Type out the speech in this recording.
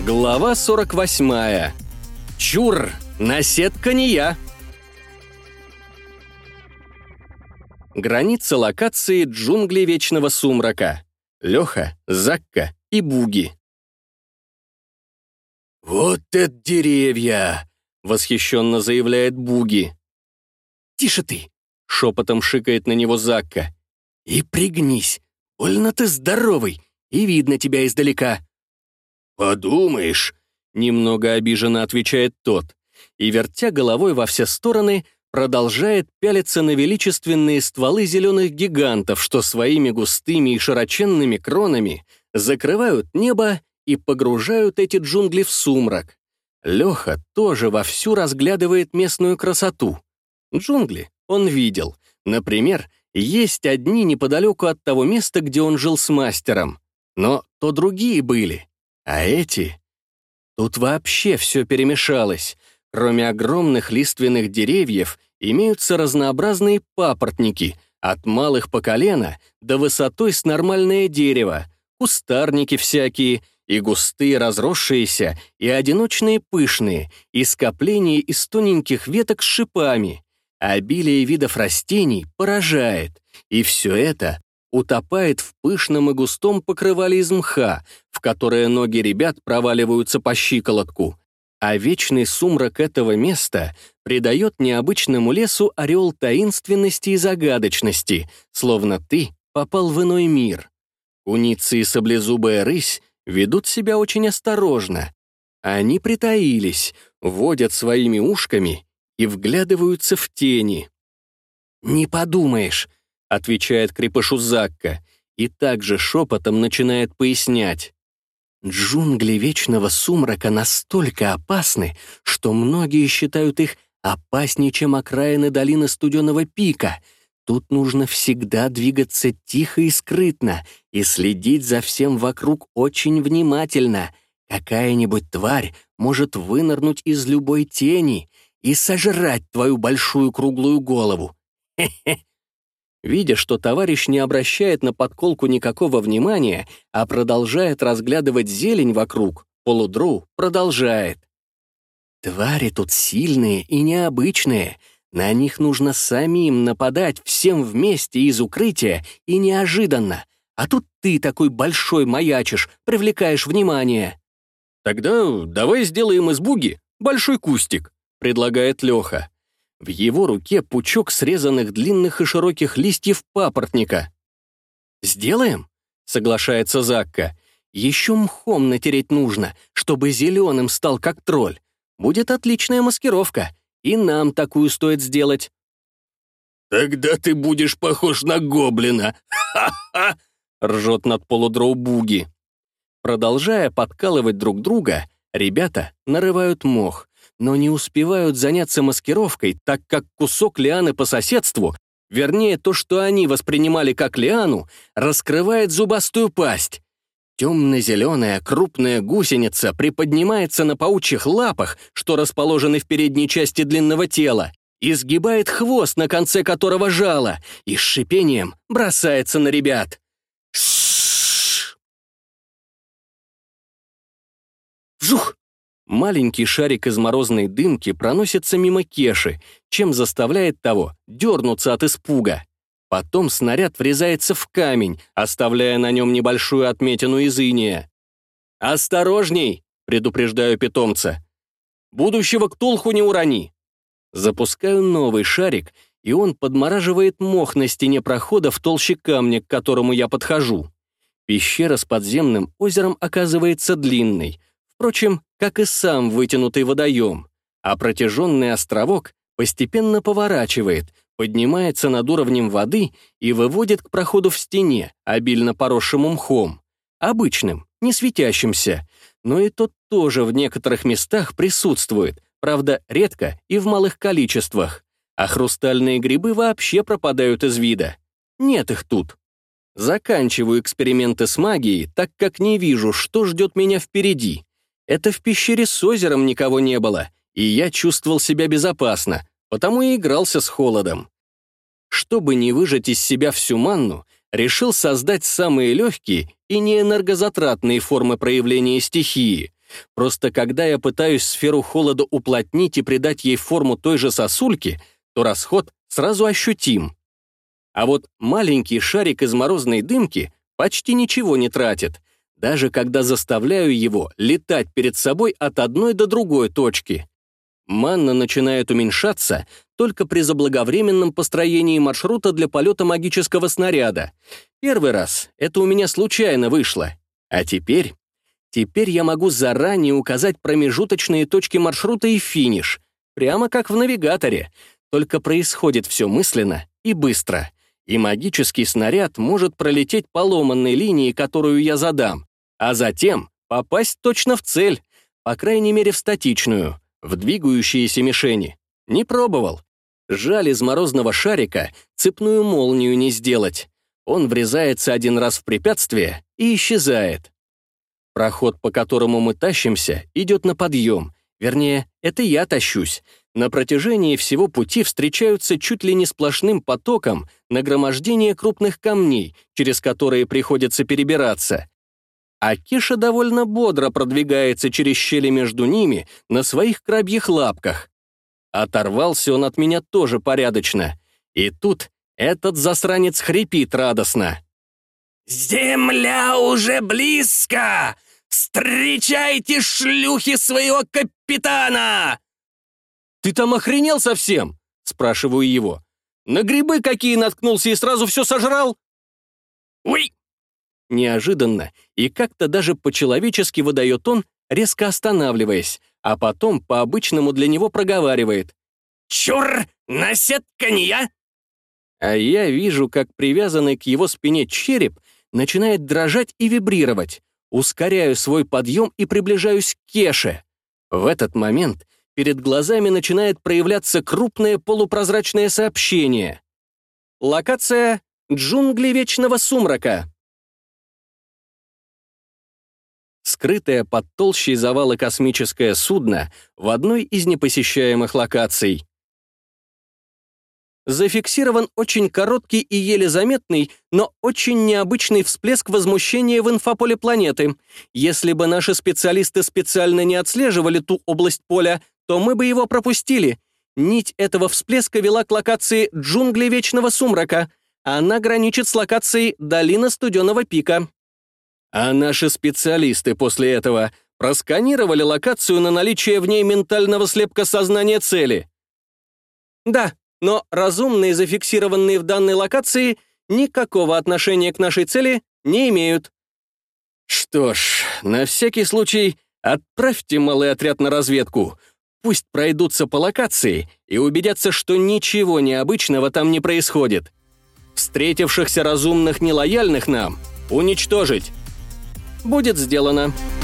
Глава 48. Чур, наседка не я. Граница локации джунгли Вечного Сумрака. Леха, Закка и Буги. «Вот это деревья!» — восхищенно заявляет Буги. «Тише ты!» — шепотом шикает на него Закка. «И пригнись! Больно ты здоровый, и видно тебя издалека!» «Подумаешь!» — немного обиженно отвечает тот, и, вертя головой во все стороны, продолжает пялиться на величественные стволы зеленых гигантов, что своими густыми и широченными кронами закрывают небо и погружают эти джунгли в сумрак. Леха тоже вовсю разглядывает местную красоту. Джунгли он видел. Например, есть одни неподалеку от того места, где он жил с мастером. Но то другие были. А эти... Тут вообще все перемешалось. Кроме огромных лиственных деревьев, имеются разнообразные папоротники, от малых по колено до высотой с нормальное дерево, кустарники всякие, и густые разросшиеся, и одиночные пышные, и скопления из тоненьких веток с шипами. Обилие видов растений поражает, и все это утопает в пышном и густом покрывале из мха, в которое ноги ребят проваливаются по щиколотку. А вечный сумрак этого места придает необычному лесу ореол таинственности и загадочности, словно ты попал в иной мир. Куницы и саблезубая рысь ведут себя очень осторожно. Они притаились, водят своими ушками и вглядываются в тени. «Не подумаешь», — отвечает крепышу Закка, и также шепотом начинает пояснять. «Джунгли Вечного Сумрака настолько опасны, что многие считают их опаснее, чем окраины долины Студеного Пика. Тут нужно всегда двигаться тихо и скрытно и следить за всем вокруг очень внимательно. Какая-нибудь тварь может вынырнуть из любой тени и сожрать твою большую круглую голову. Хе-хе». Видя, что товарищ не обращает на подколку никакого внимания, а продолжает разглядывать зелень вокруг, полудроу продолжает. «Твари тут сильные и необычные. На них нужно самим нападать всем вместе из укрытия и неожиданно. А тут ты такой большой маячишь, привлекаешь внимание». «Тогда давай сделаем из Буги большой кустик», — предлагает Леха. В его руке пучок срезанных длинных и широких листьев папоротника. «Сделаем?» — соглашается Закка. «Еще мхом натереть нужно, чтобы зеленым стал как тролль. Будет отличная маскировка, и нам такую стоит сделать». «Тогда ты будешь похож на гоблина! Ха-ха!» — ржет над полудроу Буги. Продолжая подкалывать друг друга, ребята нарывают мох, но не успевают заняться маскировкой, так как кусок лианы по соседству, вернее, то, что они воспринимали как лиану, раскрывает зубастую пасть. Темно-зеленая крупная гусеница приподнимается на паучьих лапах, что расположены в передней части длинного тела, изгибает хвост, на конце которого жало, и с шипением бросается на ребят. Вжух! Маленький шарик из морозной дымки проносится мимо Кеши, чем заставляет того дернуться от испуга. Потом снаряд врезается в камень, оставляя на нем небольшую отметину из иния. «Осторожней!» — предупреждаю питомца. «Будущего ктулху не урони!» Запускаю новый шарик, и он подмораживает мох на стене прохода в толще камня, к которому я подхожу. Пещера с подземным озером оказывается длинной, впрочем, как и сам вытянутый водоем, а протяженный островок постепенно поворачивает, поднимается над уровнем воды и выводит к проходу в стене, обильно поросшему мхом. Обычным, не светящимся, но и тот тоже в некоторых местах присутствует, правда, редко и в малых количествах, а хрустальные грибы вообще пропадают из вида. Нет их тут. Заканчиваю эксперименты с магией, так как не вижу, что ждет меня впереди. Это в пещере с озером никого не было, и я чувствовал себя безопасно, потому и игрался с холодом. Чтобы не выжать из себя всю манну, решил создать самые легкие и неэнергозатратные формы проявления стихии, Просто когда я пытаюсь сферу холода уплотнить и придать ей форму той же сосульки, то расход сразу ощутим. А вот маленький шарик из морозной дымки почти ничего не тратит, даже когда заставляю его летать перед собой от одной до другой точки. Манна начинает уменьшаться только при заблаговременном построении маршрута для полета магического снаряда. Первый раз это у меня случайно вышло. А теперь я могу заранее указать промежуточные точки маршрута и финиш, прямо как в навигаторе, только происходит все мысленно и быстро. И магический снаряд может пролететь по ломанной линии, которую я задам, а затем попасть точно в цель, по крайней мере в статичную, в двигающиеся мишени. Не пробовал. Жаль, из морозного шарика цепную молнию не сделать. Он врезается один раз в препятствие и исчезает. Проход, по которому мы тащимся, идет на подъем. Вернее, это я тащусь. На протяжении всего пути встречаются чуть ли не сплошным потоком нагромождения крупных камней, через которые приходится перебираться. А Кеша довольно бодро продвигается через щели между ними на своих крабьих лапках. Оторвался он от меня тоже порядочно. И тут этот засранец хрипит радостно. «Земля уже близко! Встречайте, шлюхи, своего капитана!» «Ты там охренел совсем?» — спрашиваю его. «На грибы какие наткнулся и сразу все сожрал?» «Уй!» Неожиданно и как-то даже по-человечески выдает он, резко останавливаясь, а потом по-обычному для него проговаривает. «Чур! Насетканья!» А я вижу, как привязанный к его спине череп начинает дрожать и вибрировать. Ускоряю свой подъем и приближаюсь к Кеше. В этот момент перед глазами начинает проявляться крупное полупрозрачное сообщение. Локация «Джунгли Вечного Сумрака». Скрытое под толщей завала космическое судно в одной из непосещаемых локаций. Зафиксирован очень короткий и еле заметный, но очень необычный всплеск возмущения в инфополе планеты. Если бы наши специалисты специально не отслеживали ту область поля, то мы бы его пропустили. Нить этого всплеска вела к локации «Джунгли Вечного Сумрака». Она граничит с локацией «Долина Студеного Пика». А наши специалисты после этого просканировали локацию на наличие в ней ментального слепка сознания цели. Да, но разумные, зафиксированные в данной локации, никакого отношения к нашей цели не имеют. Что ж, на всякий случай отправьте малый отряд на разведку. Пусть пройдутся по локации и убедятся, что ничего необычного там не происходит. Встретившихся разумных нелояльных нам уничтожить. Будет сделано.